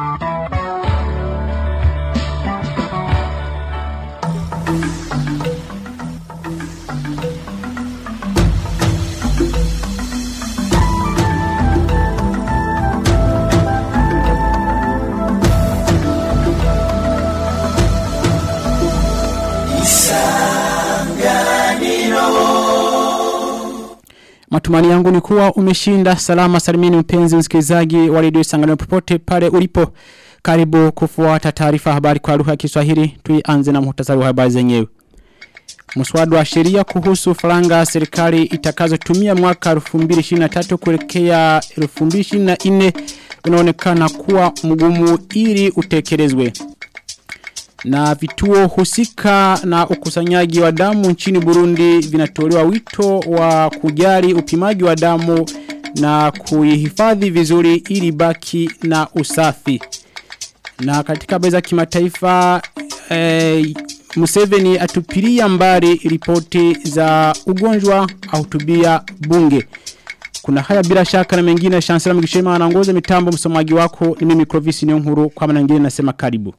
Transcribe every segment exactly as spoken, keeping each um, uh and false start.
Matumani yangu ni kuwa umeshinda salama salimini mpenzi msikilizaji wa redio Isanganiro popote pale ulipo. Karibu kufuata taarifa habari kwa lugha ya Kiswahili. Tuianze na muhtasari wa habari zenyewe. Muswada wa sheria kuhusu faranga serikali itakazotumia mwaka elfu mbili ishirini na tatu kuelekea elfu mbili ishirini na nne unaonekana kuwa mgumu ili utekelezwe. Na vituo husika na ukusanyaji wa damu nchini Burundi vinatolewa wito wa kujali upimaji wa damu na kuihifadhi vizuri ili baki na usafi. Na katika beza kimataifa eh, Museveni atupilia mbali ripoti za ugonjwa ahutubia bunge. Kuna haya bila shaka na mengine. Chancellor Mugishema anaongoza mitambo, msomaji wako ni mimi Clovis Niyonkuru. Kwa maana nyingine nasema karibu.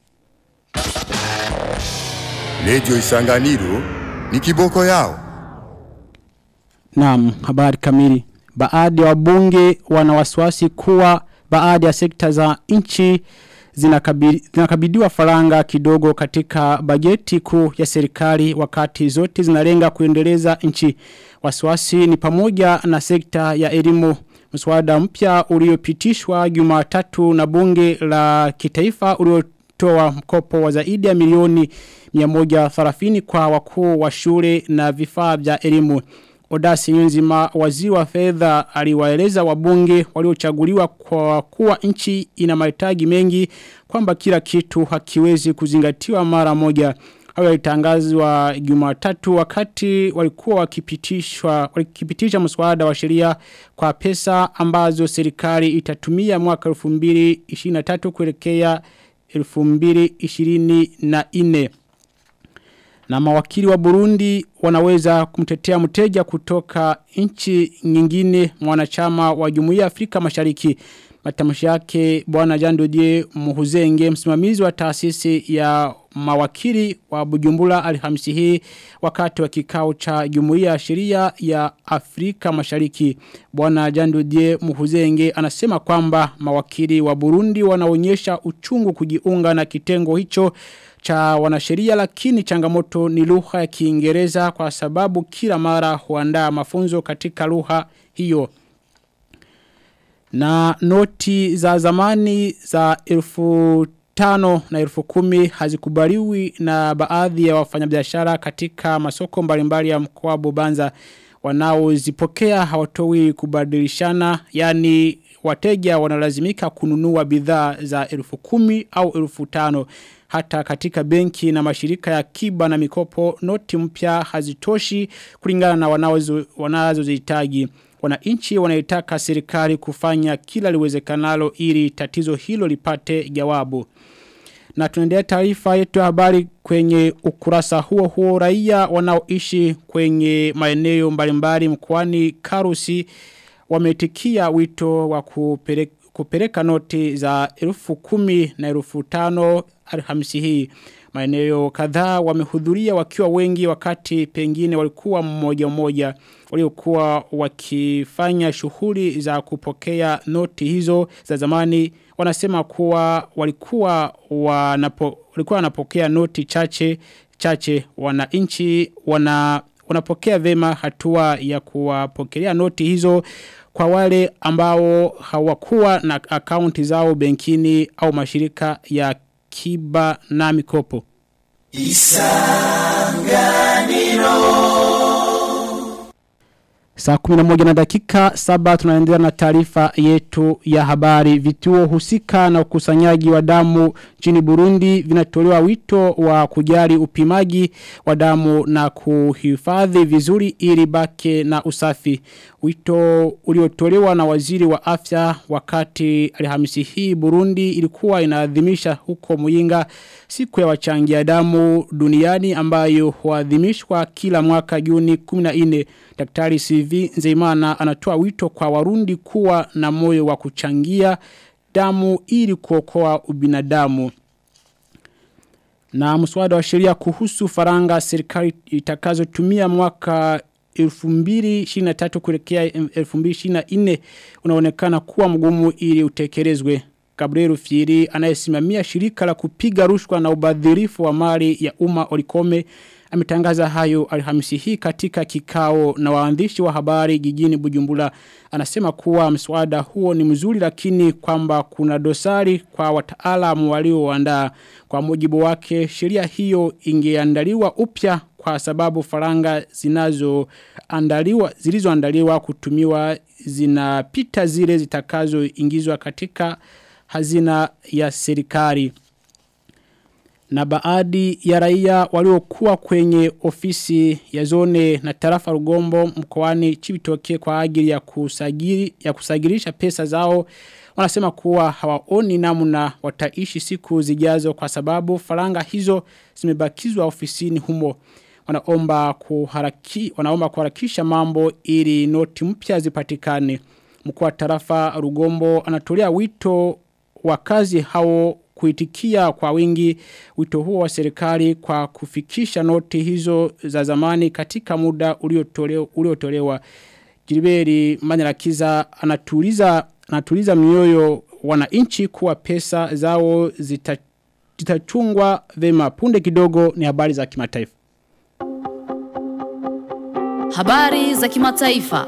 Radio Isanganiro ni kiboko yao. Naam, habari kamili. Baadhi ya wabunge wana wasiwasi kuwa baadhi ya sekta za nchi zinakabidi, zinakabidiwa faranga kidogo katika bajeti kuu ya serikali wakati zote zinalenga kuendeleza nchi. Wasiwasi ni pamoja na sekta ya elimu. Mswada mpya uliopitishwa Jumatatu na bunge la kitaifa uliotoa mkopo wa zaidi ya milioni mia moja thelathini kwa wakuu wa shule na vifaa vya elimu. Odasi Nyunzima, waziri wa fedha, aliwaeleza wabunge waliochaguliwa kwa kuwa nchi ina mahitaji mengi kwamba kila kitu hakiwezi kuzingatiwa mara moja. Hayo yalitangazwa Jumatatu wakati walikuwa wakipitishwa wakipitisha mswada wa sheria kwa pesa ambazo serikali itatumia mwaka elfu mbili ishirini na tatu kuelekea elfu mbili ishirini na nne. Na mawakili wa Burundi wanaweza kumtetea mteja kutoka nchi nyingine mwanachama wa Jumuiya ya Afrika Mashariki. Matamshi yake Bwana Jean Dodier Muhuzenge, msimamizi wa taasisi ya mawakili wa Bujumbura, Alhamisi hii wakati wa kikao cha Jumuiya ya Sheria ya Afrika Mashariki. Bwana Jean Dodier Muhuzenge anasema kwamba mawakili wa Burundi wanaonyesha uchungu kujiunga na kitengo hicho cha wanasheria, lakini changamoto ni lugha ya Kiingereza kwa sababu kila mara huandaa mafunzo katika lugha hiyo. Na noti za zamani za elfu tano na elfu kumi hazikubaliwi na baadhi ya wafanyabiashara katika masoko mbalimbali ya mkoa wa Bubanza. Wanaozipokea hawatoi kubadilishana, yani wateja wanalazimika kununua bidhaa za elfu kumi au elfu tano. Hata katika benki na mashirika ya akiba na mikopo, noti mpya hazitoshi kulingana na wanazo wanazozihitaji. Wananchi wanaitaka serikali kufanya kila liwezekanalo ili tatizo hilo lipate jawabu. Na tunaendelea taarifa yetu ya habari kwenye ukurasa huo huo. Raia wanaoishi kwenye maeneo mbalimbali mkoani Karusi wametikia wito wa kupeleka kupeleka noti za elfu kumi na elfu tano Alhamisi hii. Maeneo kadhaa wamehudhuria wakiwa wengi, wakati pengine walikuwa mmoja mmoja waliokuwa wakifanya shughuli za kupokea noti hizo za zamani. Wanasema kuwa walikuwa wanapo, walikuwa wanapokea noti chache chache. Wananchi wana wanapokea vema hatua ya kuwapokelea noti hizo kwa wale ambao hawakuwa na akaunti zao benkini au mashirika ya akiba na mikopo. Isanganiro. Saa kumi na moja na dakika saba tunaendelea na taarifa yetu ya habari. Vituo husika na ukusanyaji wa damu nchini Burundi vinatolewa wito wa kujali upimaji wa damu na kuhifadhi vizuri ili baki na usafi. Wito uliotolewa na waziri wa afya wakati Alhamisi hii Burundi ilikuwa inaadhimisha huko Muyinga siku ya wachangia damu duniani ambayo huadhimishwa kila mwaka Juni kumi na nne. Daktari C V Nzeimana anatoa wito kwa Warundi kuwa na moyo wa kuchangia damu ili kuokoa ubinadamu. Na mswada wa sheria kuhusu faranga serikali itakazotumia mwaka elfu mbili ishirini na tatu kuelekea elfu mbili ishirini na nne unaonekana kuwa mgumu ili utekelezwe. Gabriel Fieri anayesimamia shirika la kupiga rushwa na ubadhirifu wa mali ya umma Olikome ametangaza hayo Alhamisi hii katika kikao na waandishi wa habari jijini Bujumbura. Anasema kuwa mswada huo ni mzuri lakini kwamba kuna dosari kwa wataalamu walioandaa. Kwa mujibu wake sheria hiyo ingeandaliwa upya kwa sababu faranga zinazoandaliwa zilizoandaliwa kutumiwa zinapita zile zitakazoingizwa katika hazina ya serikali. Na baadhi ya raia waliokuwa kwenye ofisi ya zone na tarafa Rugombo mkoani Chibitoke kwa ajili ya kusagiri ya kusagirisha pesa zao wanasema kuwa hawaoni namna wataishi siku zijazo kwa sababu faranga hizo zimebakizwa ofisini humo. Wanaomba kuharaki wanaomba kuharakisha mambo ili noti mpya zipatikane. Mkuu wa tarafa Rugombo anatolea wito wakazi hao kuitikia kwa wingi wito huo wa serikali kwa kufikisha noti hizo za zamani katika muda uliotolewa uliotolewa. Gilbert Manirakiza anatuliza anatuliza mioyo wananchi kuwa pesa zao zita, zitachungwa vema. Punde kidogo ni habari za kimataifa. Habari za kimataifa.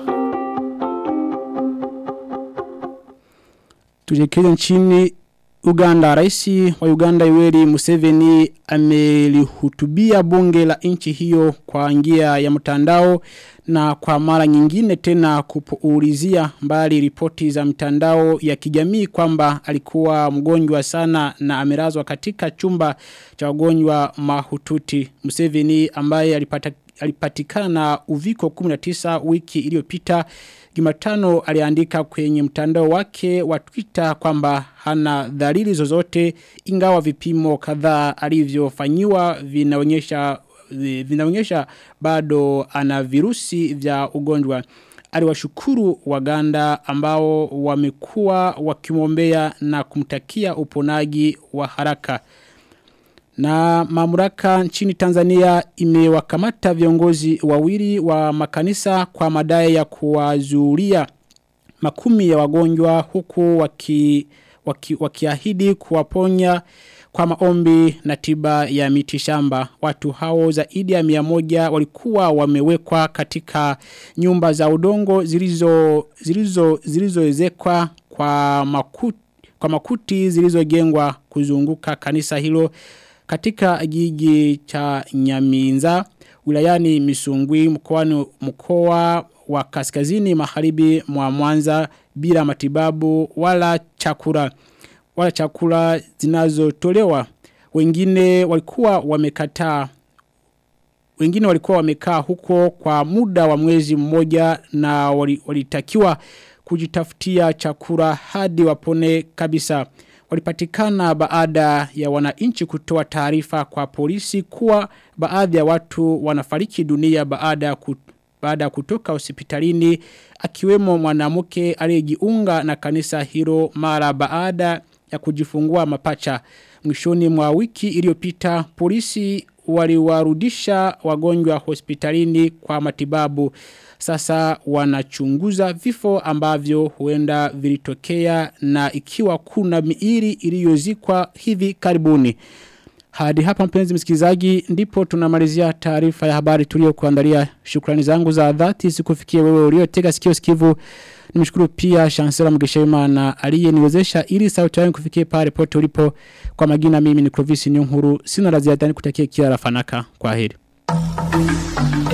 Tujekeza nchini Uganda. Raisi wa Uganda Yoweri Museveni amelihutubia bunge la nchi hiyo kwa njia ya mtandao na kwa mara nyingine tena kupuulizia mbali ripoti za mtandao ya kijamii kwamba alikuwa mgonjwa sana na amelazwa katika chumba cha wagonjwa mahututi. Museveni ambaye alipata alipatikana na uviko kumi na tisa wiki iliyopita Jumatano aliandika kwenye mtandao wake wa Twitter kwamba hana dalili zozote ingawa vipimo kadhaa alivyofanyiwa vinaonyesha vinaonyesha bado ana virusi vya ugonjwa. Aliwashukuru Waganda ambao wamekuwa wakimwombea na kumtakia uponaji wa haraka. Na mamlaka nchini Tanzania imewakamata viongozi wawili wa makanisa kwa madai ya kuwazuria makumi ya wagonjwa huku waki, waki, wakiahidi kuwaponya kwa maombi na tiba ya mitishamba. Watu hao zaidi ya mia moja walikuwa wamewekwa katika nyumba za udongo zilizo zilizo zilizoezekwa kwa makuti kwa makuti zilizojengwa kuzunguka kanisa hilo katika jiji cha Nyaminza wilayani Misungwi mkoani mkoa wa kaskazini magharibi mwa Mwanza bila matibabu wala chakula wala chakula zinazotolewa. Wengine walikuwa wamekataa wengine walikuwa wamekaa huko kwa muda wa mwezi mmoja na walitakiwa kujitafutia chakula hadi wapone kabisa. Walipatikana baada ya wananchi kutoa taarifa kwa polisi kuwa baadhi ya watu wanafariki dunia baada kut, baada kutoka hospitalini akiwemo mwanamke aliyejiunga na kanisa hilo mara baada ya kujifungua mapacha. Mwishoni mwa wiki iliyopita polisi waliwarudisha wagonjwa hospitalini kwa matibabu. Sasa wanachunguza vifo ambavyo huenda vilitokea na ikiwa kuna miili iliyozikwa hivi karibuni. Hadi hapa mpenzi msikilizaji ndipo tunamalizia taarifa ya habari tuliyokuandalia. Shukrani zangu za dhati zikufikie wewe uliotega sikio sikivu. Nimshukuru pia Chancellor Mugeshayimana aliyeniwezesha ili sauti yangu kufikie pale pote ulipo. Kwa magina mimi ni Clovis Nyunkuru. Sina la ziada nikutakia kila la fanaka. Kwaheri.